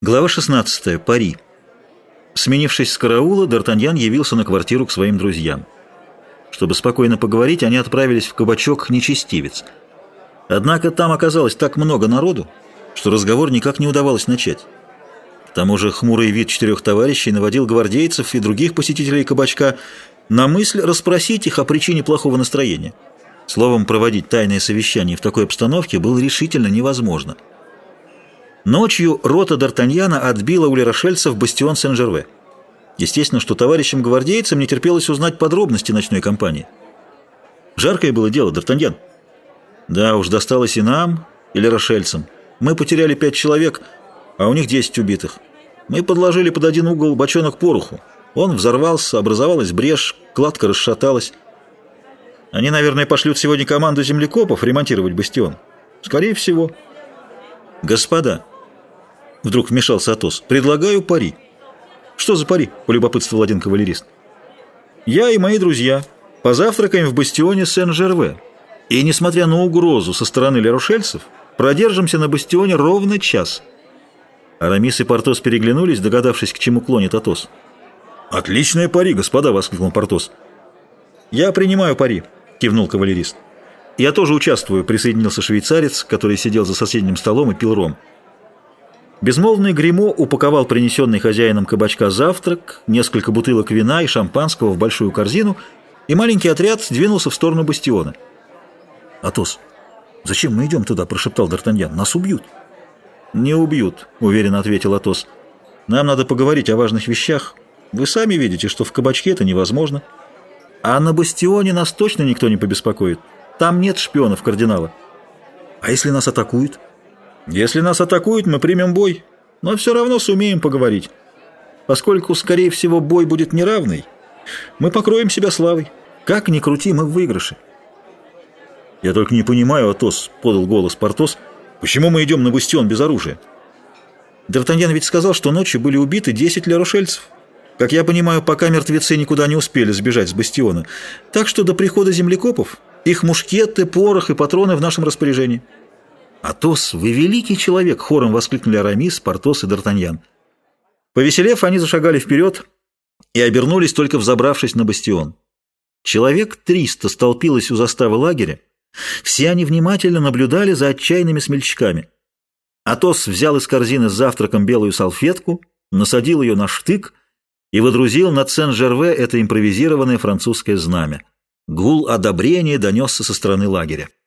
Глава 16. Пари. Сменившись с караула, Д'Артаньян явился на квартиру к своим друзьям. Чтобы спокойно поговорить, они отправились в кабачок «Нечестивец». Однако там оказалось так много народу, что разговор никак не удавалось начать. К тому же хмурый вид четырех товарищей наводил гвардейцев и других посетителей кабачка на мысль расспросить их о причине плохого настроения. Словом, проводить тайное совещание в такой обстановке было решительно невозможно. Ночью рота Д'Артаньяна отбила у лерошельцев бастион Сен-Жерве. Естественно, что товарищам-гвардейцам не терпелось узнать подробности ночной кампании. Жаркое было дело, Д'Артаньян. Да уж, досталось и нам, и лерошельцам. Мы потеряли 5 человек, а у них 10 убитых. Мы подложили под один угол бочонок пороху. Он взорвался, образовалась брешь, кладка расшаталась. Они, наверное, пошлют сегодня команду землекопов ремонтировать бастион. Скорее всего. Господа, вдруг вмешался Атос, предлагаю пари. Что за пари? Полюбопытствовал один кавалерист. Я и мои друзья позавтракаем в бастионе Сен-Жерве. И, несмотря на угрозу со стороны лерошельцев, продержимся на бастионе ровно час. Арамис и Портос переглянулись, догадавшись, к чему клонит Атос. «Отличная пари, господа!» — воскликнул Портос. «Я принимаю пари», — кивнул кавалерист. «Я тоже участвую», — присоединился швейцарец, который сидел за соседним столом и пил ром. Безмолвный гримо упаковал принесенный хозяином кабачка завтрак, несколько бутылок вина и шампанского в большую корзину, и маленький отряд двинулся в сторону бастиона. «Атос, зачем мы идем туда?» — прошептал Д'Артаньян. «Нас убьют». «Не убьют», — уверенно ответил Атос. «Нам надо поговорить о важных вещах. Вы сами видите, что в кабачке это невозможно. А на бастионе нас точно никто не побеспокоит. Там нет шпионов кардинала». «А если нас атакуют?» «Если нас атакуют, мы примем бой, но все равно сумеем поговорить. Поскольку, скорее всего, бой будет неравный, мы покроем себя славой. Как ни крути, мы в выигрыше». «Я только не понимаю, Атос», — подал голос Портос, — «почему мы идем на бастион без оружия?» «Д'Артаньян ведь сказал, что ночью были убиты 10 лерошельцев. Как я понимаю, пока мертвецы никуда не успели сбежать с бастиона. Так что до прихода землекопов их мушкеты, порох и патроны в нашем распоряжении». «Атос, вы великий человек!» — хором воскликнули Арамис, Портос и Д'Артаньян. Повеселев, они зашагали вперед и обернулись, только взобравшись на бастион. Человек 300 столпилось у заставы лагеря. Все они внимательно наблюдали за отчаянными смельчаками. Атос взял из корзины с завтраком белую салфетку, насадил ее на штык и водрузил над Сен-Жерве это импровизированное французское знамя. Гул одобрения донесся со стороны лагеря.